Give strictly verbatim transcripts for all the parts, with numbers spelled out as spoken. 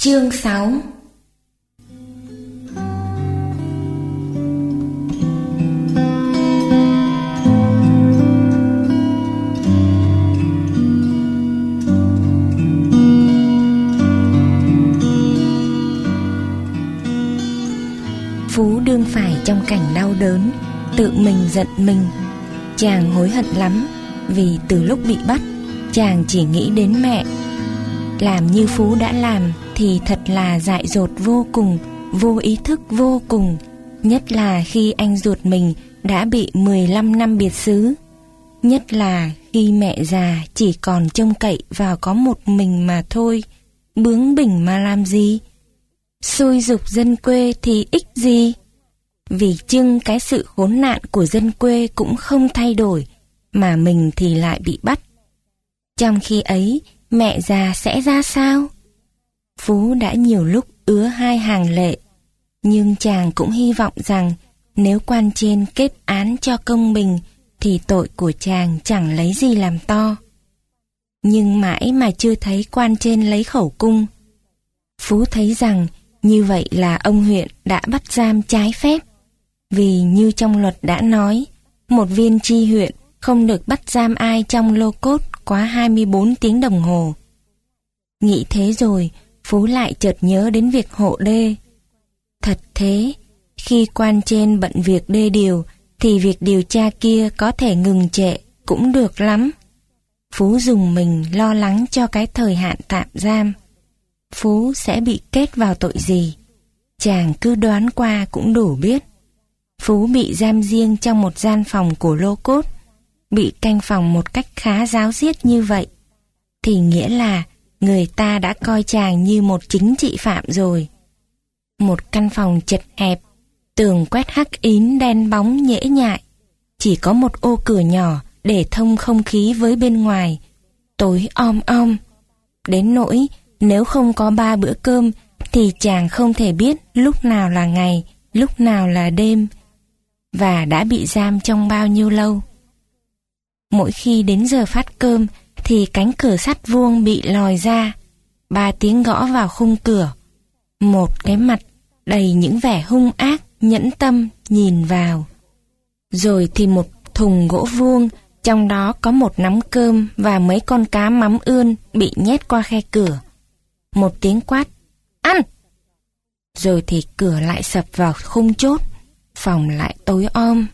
Chương sáu. Phú đương phải trong cảnh đau đớn, tự mình giận mình. Chàng hối hận lắm, vì từ lúc bị bắt, chàng chỉ nghĩ đến mẹ. Làm như Phú đã làm thì thật là dại dột vô cùng, vô ý thức vô cùng. Nhất là khi anh ruột mình đã bị mười lăm năm biệt xứ. Nhất là khi mẹ già chỉ còn trông cậy vào có một mình mà thôi. Bướng bỉnh mà làm gì? Xui giục dân quê thì ích gì? Vì chưng cái sự khốn nạn của dân quê cũng không thay đổi, mà mình thì lại bị bắt. Trong khi ấy, mẹ già sẽ ra sao? Phú đã nhiều lúc ứa hai hàng lệ, nhưng chàng cũng hy vọng rằng nếu quan trên kết án cho công bình thì tội của chàng chẳng lấy gì làm to. Nhưng mãi mà chưa thấy quan trên lấy khẩu cung. Phú thấy rằng như vậy là ông huyện đã bắt giam trái phép, vì như trong luật đã nói, một viên tri huyện không được bắt giam ai trong lô cốt quá hai mươi bốn tiếng đồng hồ. Nghĩ thế rồi, Phú lại chợt nhớ đến việc hộ đê. Thật thế, khi quan trên bận việc đê điều, thì việc điều tra kia có thể ngừng trệ cũng được lắm. Phú dùng mình lo lắng cho cái thời hạn tạm giam. Phú sẽ bị kết vào tội gì? Chàng cứ đoán qua cũng đủ biết. Phú bị giam riêng trong một gian phòng của lô cốt, bị canh phòng một cách khá ráo riết như vậy, thì nghĩa là người ta đã coi chàng như một chính trị phạm rồi. Một căn phòng chật hẹp, tường quét hắc ín đen bóng nhễ nhại, chỉ có một ô cửa nhỏ để thông không khí với bên ngoài, tối om om. Đến nỗi nếu không có ba bữa cơm thì chàng không thể biết lúc nào là ngày, lúc nào là đêm, và đã bị giam trong bao nhiêu lâu. Mỗi khi đến giờ phát cơm thì cánh cửa sắt vuông bị lòi ra, ba tiếng gõ vào khung cửa. Một cái mặt đầy những vẻ hung ác, nhẫn tâm nhìn vào. Rồi thì một thùng gỗ vuông, trong đó có một nắm cơm và mấy con cá mắm ươn bị nhét qua khe cửa. Một tiếng quát, ăn! Rồi thì cửa lại sập vào khung chốt, phòng lại tối om.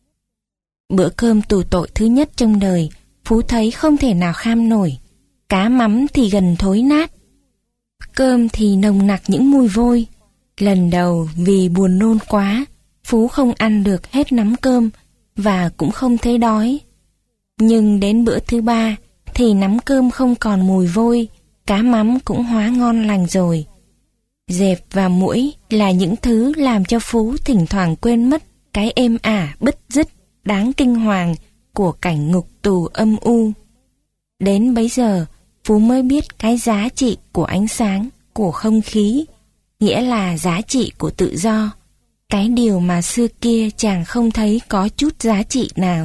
Bữa cơm tù tội thứ nhất trong đời, Phú thấy không thể nào kham nổi. Cá mắm thì gần thối nát, cơm thì nồng nặc những mùi vôi. Lần đầu vì buồn nôn quá, Phú không ăn được hết nắm cơm và cũng không thấy đói. Nhưng đến bữa thứ ba thì nắm cơm không còn mùi vôi, cá mắm cũng hóa ngon lành rồi. Dẹp và muỗi là những thứ làm cho Phú thỉnh thoảng quên mất cái êm ả bứt rứt đáng kinh hoàng của cảnh ngục tù âm u. Đến bấy giờ, Phú mới biết cái giá trị của ánh sáng, của không khí, nghĩa là giá trị của tự do, cái điều mà xưa kia chàng không thấy có chút giá trị nào.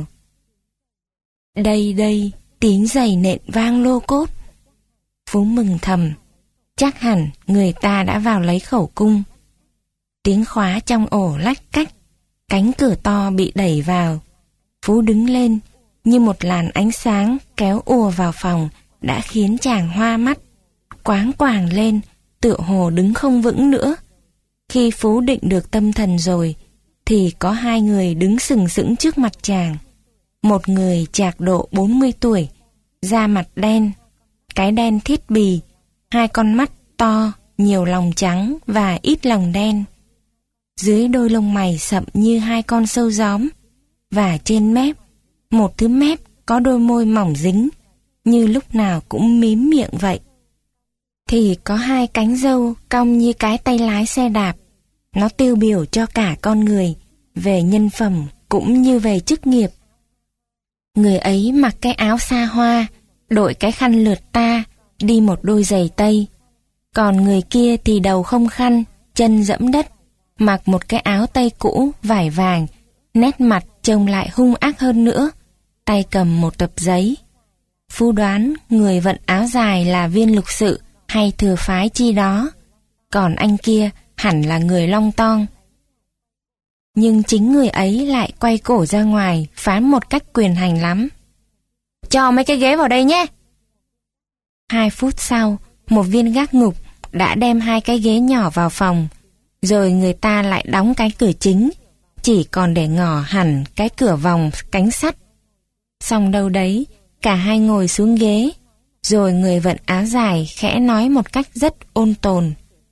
Đây đây, tiếng giày nện vang lô cốt. Phú mừng thầm, chắc hẳn người ta đã vào lấy khẩu cung. Tiếng khóa trong ổ lách cách, cánh cửa to bị đẩy vào. Phú đứng lên, như một làn ánh sáng kéo ùa vào phòng đã khiến chàng hoa mắt, quáng quàng lên, tựa hồ đứng không vững nữa. Khi Phú định được tâm thần rồi, thì có hai người đứng sừng sững trước mặt chàng. Một người chạc độ bốn mươi tuổi, da mặt đen, cái đen thiết bì, hai con mắt to, nhiều lòng trắng và ít lòng đen. Dưới đôi lông mày sậm như hai con sâu gióm, và trên mép, một thứ mép có đôi môi mỏng dính, như lúc nào cũng mím miệng vậy. Thì có hai cánh râu cong như cái tay lái xe đạp. Nó tiêu biểu cho cả con người, về nhân phẩm cũng như về chức nghiệp. Người ấy mặc cái áo xa hoa, đội cái khăn lượt ta, đi một đôi giày tây. Còn người kia thì đầu không khăn, chân dẫm đất, mặc một cái áo tây cũ, vải vàng, nét mặt trông lại hung ác hơn nữa, tay cầm một tập giấy. Phú đoán người vận áo dài là viên lục sự hay thừa phái chi đó, còn anh kia hẳn là người Long Tong. Nhưng chính người ấy lại quay cổ ra ngoài, phán một cách quyền hành lắm. Cho mấy cái ghế vào đây nhé. Hai phút sau, một viên gác ngục đã đem hai cái ghế nhỏ vào phòng, rồi người ta lại đóng cái cửa chính, chỉ còn để ngỏ hẳn cái cửa vòng cánh sắt. Xong đâu đấy, cả hai ngồi xuống ghế, rồi người vận áo dài khẽ nói một cách rất ôn tồn.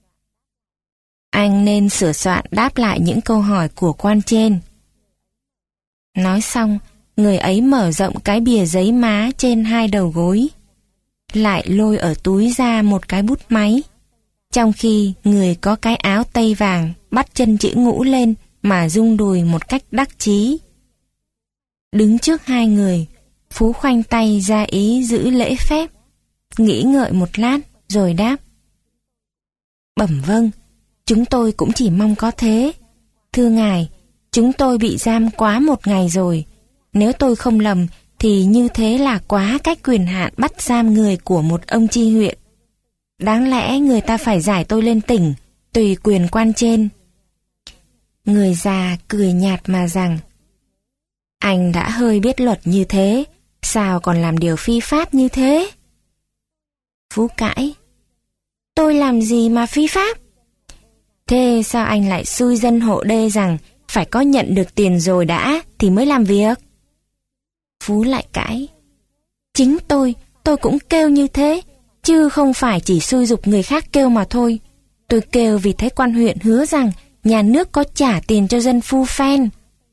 Anh nên sửa soạn đáp lại những câu hỏi của quan trên. Nói xong, người ấy mở rộng cái bìa giấy má trên hai đầu gối, lại lôi ở túi ra một cái bút máy, trong khi người có cái áo tây vàng bắt chân chữ ngũ lên mà rung đùi một cách đắc chí. Đứng trước hai người, Phú khoanh tay ra ý giữ lễ phép, nghĩ ngợi một lát rồi đáp. Bẩm vâng, chúng tôi cũng chỉ mong có thế. Thưa ngài, chúng tôi bị giam quá một ngày rồi. Nếu tôi không lầm thì như thế là quá cách quyền hạn bắt giam người của một ông chi huyện. Đáng lẽ người ta phải giải tôi lên tỉnh, tùy quyền quan trên. Người già cười nhạt mà rằng, anh đã hơi biết luật như thế, sao còn làm điều phi pháp như thế? Phú cãi, tôi làm gì mà phi pháp? Thế sao anh lại xui dân hộ đê rằng phải có nhận được tiền rồi đã thì mới làm việc? Phú lại cãi, chính tôi, tôi cũng kêu như thế, chứ không phải chỉ xui giục người khác kêu mà thôi. Tôi kêu vì thấy quan huyện hứa rằng nhà nước có trả tiền cho dân phu phen.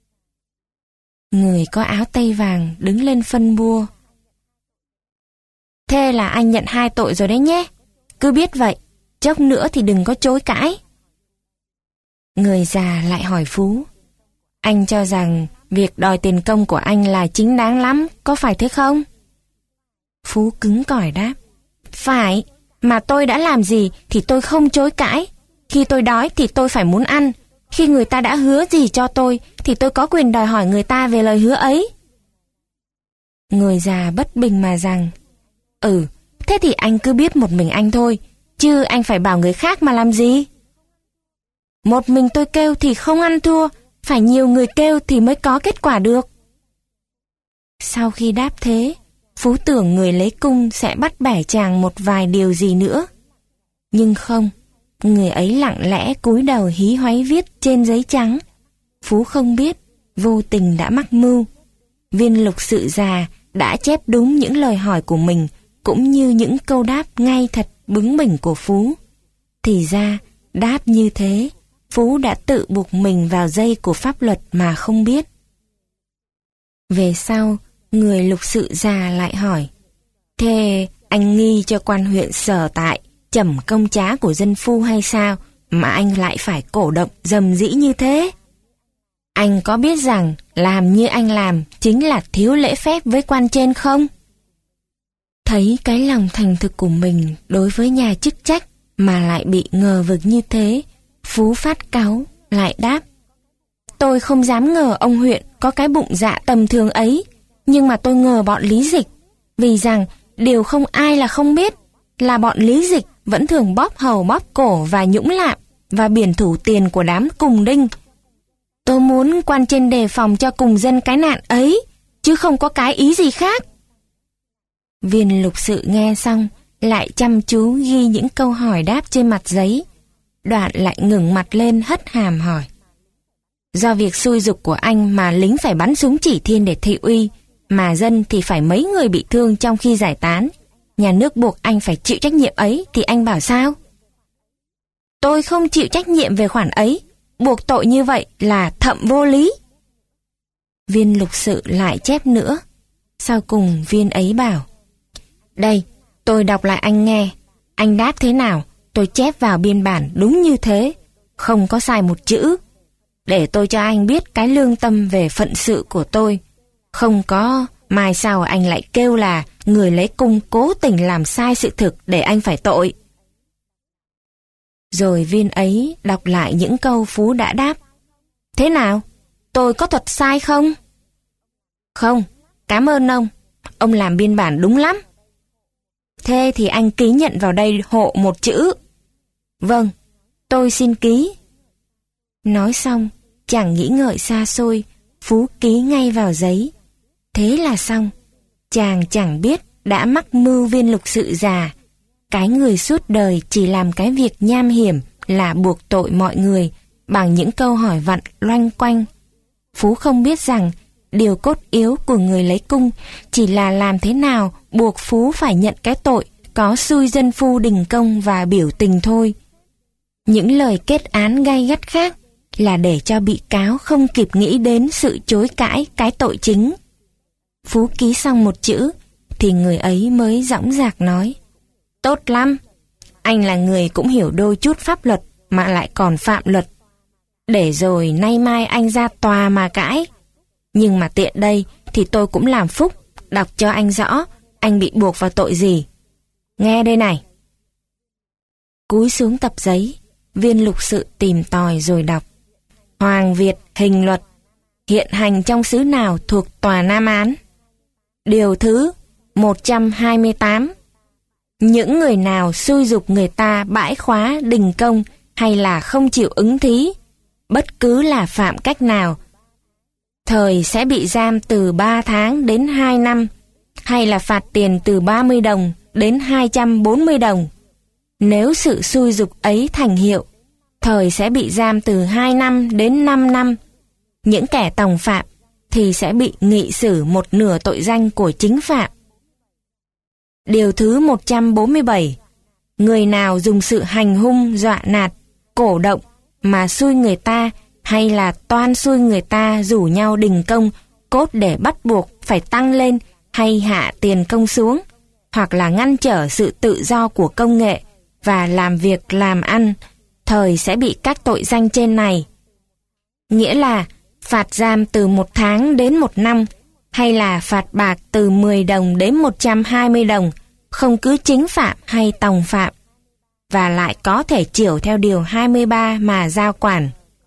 Người có áo tây vàng đứng lên phân bua. Thế là anh nhận hai tội rồi đấy nhé. Cứ biết vậy, chốc nữa thì đừng có chối cãi. Người già lại hỏi Phú, anh cho rằng việc đòi tiền công của anh là chính đáng lắm, có phải thế không? Phú cứng cỏi đáp, phải, mà tôi đã làm gì thì tôi không chối cãi. Khi tôi đói thì tôi phải muốn ăn. Khi người ta đã hứa gì cho tôi thì tôi có quyền đòi hỏi người ta về lời hứa ấy. Người già bất bình mà rằng, ừ, thế thì anh cứ biết một mình anh thôi, chứ anh phải bảo người khác mà làm gì? Một mình tôi kêu thì không ăn thua, phải nhiều người kêu thì mới có kết quả được. Sau khi đáp thế, Phú tưởng người lấy cung sẽ bắt bẻ chàng một vài điều gì nữa. Nhưng không, người ấy lặng lẽ cúi đầu hí hoáy viết trên giấy trắng. Phú không biết, vô tình đã mắc mưu. Viên lục sự già đã chép đúng những lời hỏi của mình, cũng như những câu đáp ngay thật bướng bỉnh của Phú. Thì ra, đáp như thế, Phú đã tự buộc mình vào dây của pháp luật mà không biết. Về sau, người lục sự già lại hỏi, thế anh nghi cho quan huyện sở tại chẩm công trá của dân phu hay sao mà anh lại phải cổ động dầm dĩ như thế? Anh có biết rằng làm như anh làm chính là thiếu lễ phép với quan trên không? Thấy cái lòng thành thực của mình đối với nhà chức trách mà lại bị ngờ vực như thế, Phú phát cáu, lại đáp, tôi không dám ngờ ông huyện có cái bụng dạ tầm thường ấy, nhưng mà tôi ngờ bọn Lý Dịch, vì rằng điều không ai là không biết, là bọn Lý Dịch vẫn thường bóp hầu bóp cổ và nhũng lạm và biển thủ tiền của đám cùng đinh. Tôi muốn quan trên đề phòng cho cùng dân cái nạn ấy, chứ không có cái ý gì khác. Viên lục sự nghe xong, lại chăm chú ghi những câu hỏi đáp trên mặt giấy. Đoạn lại ngẩng mặt lên hất hàm hỏi, do việc xui giục của anh mà lính phải bắn súng chỉ thiên để thị uy, mà dân thì phải mấy người bị thương trong khi giải tán. Nhà nước buộc anh phải chịu trách nhiệm ấy thì anh bảo sao? Tôi không chịu trách nhiệm về khoản ấy, buộc tội như vậy là thậm vô lý. Viên lục sự lại chép nữa. Sau cùng viên ấy bảo, đây, tôi đọc lại anh nghe. Anh đáp thế nào, tôi chép vào biên bản đúng như thế, không có sai một chữ. Để tôi cho anh biết cái lương tâm về phận sự của tôi. Không có, mai sau anh lại kêu là người lấy cung cố tình làm sai sự thực để anh phải tội. Rồi viên ấy đọc lại những câu Phú đã đáp. Thế nào? Tôi có thuật sai không? Không, cảm ơn ông. Ông làm biên bản đúng lắm. Thế thì anh ký nhận vào đây hộ một chữ. Vâng, tôi xin ký. Nói xong, chẳng nghĩ ngợi xa xôi, Phú ký ngay vào giấy. Thế là xong. Chàng chẳng biết đã mắc mưu viên lục sự già. Cái người suốt đời chỉ làm cái việc nham hiểm là buộc tội mọi người bằng những câu hỏi vặn loanh quanh. Phú không biết rằng điều cốt yếu của người lấy cung chỉ là làm thế nào buộc Phú phải nhận cái tội có xui dân phu đình công và biểu tình thôi. Những lời kết án gay gắt khác là để cho bị cáo không kịp nghĩ đến sự chối cãi cái tội chính. Phú ký xong một chữ thì người ấy mới dõng dạc nói: tốt lắm, anh là người cũng hiểu đôi chút pháp luật mà lại còn phạm luật. Để rồi nay mai anh ra tòa mà cãi. Nhưng mà tiện đây thì tôi cũng làm phúc đọc cho anh rõ anh bị buộc vào tội gì. Nghe đây này. Cúi xuống tập giấy, viên lục sự tìm tòi rồi đọc: Hoàng Việt hình luật hiện hành trong xứ nào thuộc tòa Nam Án. Điều thứ một trăm hai mươi tám. Những người nào xui giục người ta bãi khóa đình công hay là không chịu ứng thí, bất cứ là phạm cách nào, thời sẽ bị giam từ ba tháng đến hai năm, hay là phạt tiền từ ba mươi đồng đến hai trăm bốn mươi đồng. Nếu sự xui giục ấy thành hiệu, thời sẽ bị giam từ hai năm đến năm năm. Những kẻ tòng phạm thì sẽ bị nghị xử một nửa tội danh của chính phạm. Điều thứ một trăm bốn mươi bảy. Người nào dùng sự hành hung, dọa nạt, cổ động mà xui người ta hay là toan xui người ta rủ nhau đình công cốt để bắt buộc phải tăng lên hay hạ tiền công xuống, hoặc là ngăn trở sự tự do của công nghệ và làm việc làm ăn, thời sẽ bị các tội danh trên này. Nghĩa là phạt giam từ một tháng đến một năm, hay là phạt bạc từ mười đồng đến một trăm hai mươi đồng, không cứ chính phạm hay tòng phạm, và lại có thể chiểu theo điều hai mươi ba mà giao quản.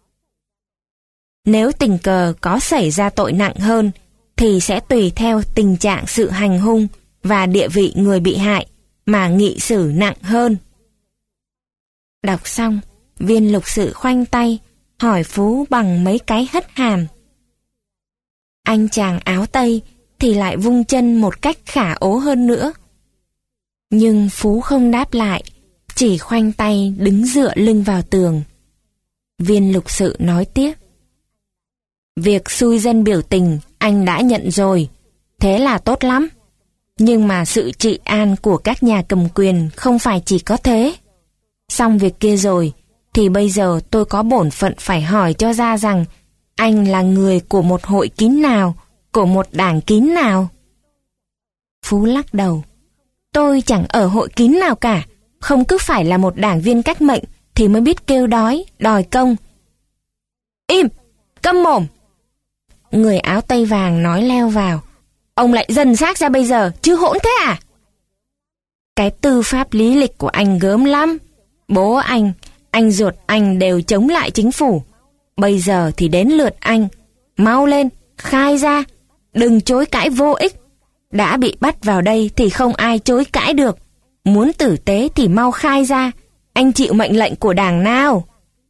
Nếu tình cờ có xảy ra tội nặng hơn, thì sẽ tùy theo tình trạng sự hành hung và địa vị người bị hại mà nghị xử nặng hơn. Đọc xong, viên lục sự khoanh tay, hỏi Phú bằng mấy cái hất hàm. Anh chàng áo tây thì lại vung chân một cách khả ố hơn nữa. Nhưng Phú không đáp lại, chỉ khoanh tay đứng dựa lưng vào tường. Viên lục sự nói tiếp: Việc xui dân biểu tình anh đã nhận rồi, thế là tốt lắm. Nhưng mà sự trị an của các nhà cầm quyền không phải chỉ có thế. Xong việc kia rồi, thì bây giờ tôi có bổn phận phải hỏi cho ra rằng anh là người của một hội kín nào, của một đảng kín nào? Phú lắc đầu: Tôi chẳng ở hội kín nào cả, không cứ phải là một đảng viên cách mệnh thì mới biết kêu đói, đòi công. Im, câm mồm! Người áo tây vàng nói leo vào: Ông lại dần xác ra bây giờ, chứ hỗn thế à? Cái tư pháp lý lịch của anh gớm lắm. Bố anh, anh ruột anh đều chống lại chính phủ. Bây giờ thì đến lượt anh. Mau lên, khai ra, đừng chối cãi vô ích. Đã bị bắt vào đây thì không ai chối cãi được. Muốn tử tế thì mau khai ra, anh chịu mệnh lệnh của đảng nào?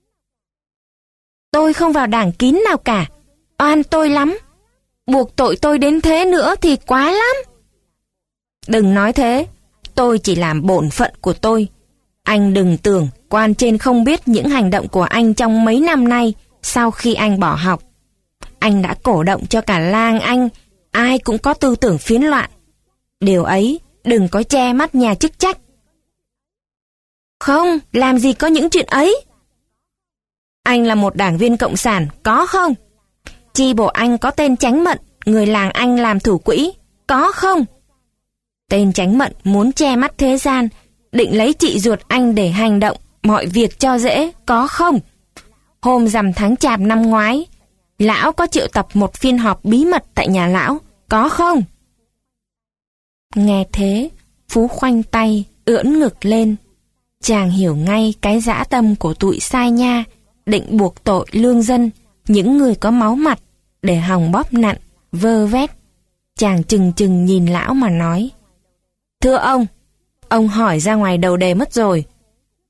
Tôi không vào đảng kín nào cả. Oan tôi lắm. Buộc tội tôi đến thế nữa thì quá lắm. Đừng nói thế, tôi chỉ làm bổn phận của tôi. Anh đừng tưởng quan trên không biết những hành động của anh trong mấy năm nay sau khi anh bỏ học. Anh đã cổ động cho cả làng anh, ai cũng có tư tưởng phiến loạn. Điều ấy đừng có che mắt nhà chức trách. Không, làm gì có những chuyện ấy. Anh là một đảng viên cộng sản, có không? Chi bộ anh có tên Chánh Mận, người làng anh làm thủ quỹ, có không? Tên Chánh Mận muốn che mắt thế gian, định lấy chị ruột anh để hành động mọi việc cho dễ, có không? Hôm rằm tháng chạp năm ngoái, lão có triệu tập một phiên họp bí mật tại nhà lão, có không? Nghe thế, Phú khoanh tay, ưỡn ngực lên. Chàng hiểu ngay cái dã tâm của tụi sai nha, định buộc tội lương dân, những người có máu mặt, để hòng bóp nặn, vơ vét. Chàng chừng chừng nhìn lão mà nói: Thưa ông, ông hỏi ra ngoài đầu đề mất rồi.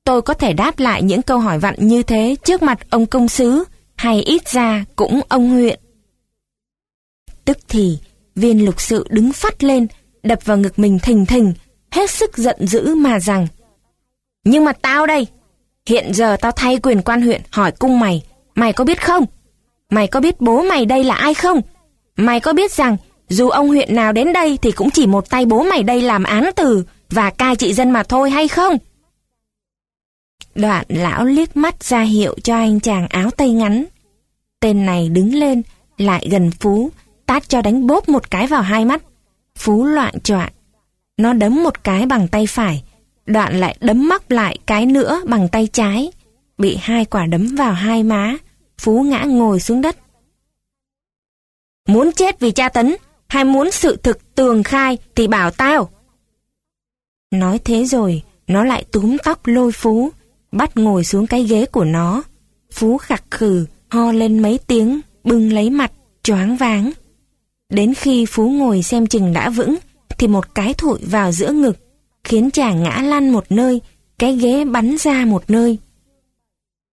tôi có thể đáp lại những câu hỏi vặn như thế trước mặt ông công sứ, hay ít ra cũng ông huyện. Tức thì, viên lục sự đứng phắt lên, đập vào ngực mình thình thình, hết sức giận dữ mà rằng: Nhưng mà tao đây, hiện giờ tao thay quyền quan huyện hỏi cung mày, mày có biết không? Mày có biết bố mày đây là ai không? Mày có biết rằng dù ông huyện nào đến đây thì cũng chỉ một tay bố mày đây làm án từ và cai trị dân mà thôi hay không? Đoạn lão liếc mắt ra hiệu cho anh chàng áo tây ngắn. Tên này đứng lên, lại gần Phú, tát cho đánh bốp một cái vào hai mắt. Phú loạng choạng. Nó đấm một cái bằng tay phải, đoạn lại đấm móc lại cái nữa bằng tay trái. Bị hai quả đấm vào hai má, Phú ngã ngồi xuống đất. Muốn chết vì tra tấn, hay muốn sự thực tường khai thì bảo tao. Nói thế rồi, nó lại túm tóc lôi Phú, bắt ngồi xuống cái ghế của nó. Phú khặc khừ, ho lên mấy tiếng, bưng lấy mặt, choáng váng. Đến khi Phú ngồi xem chừng đã vững, thì một cái thụi vào giữa ngực, khiến chàng ngã lăn một nơi, cái ghế bắn ra một nơi.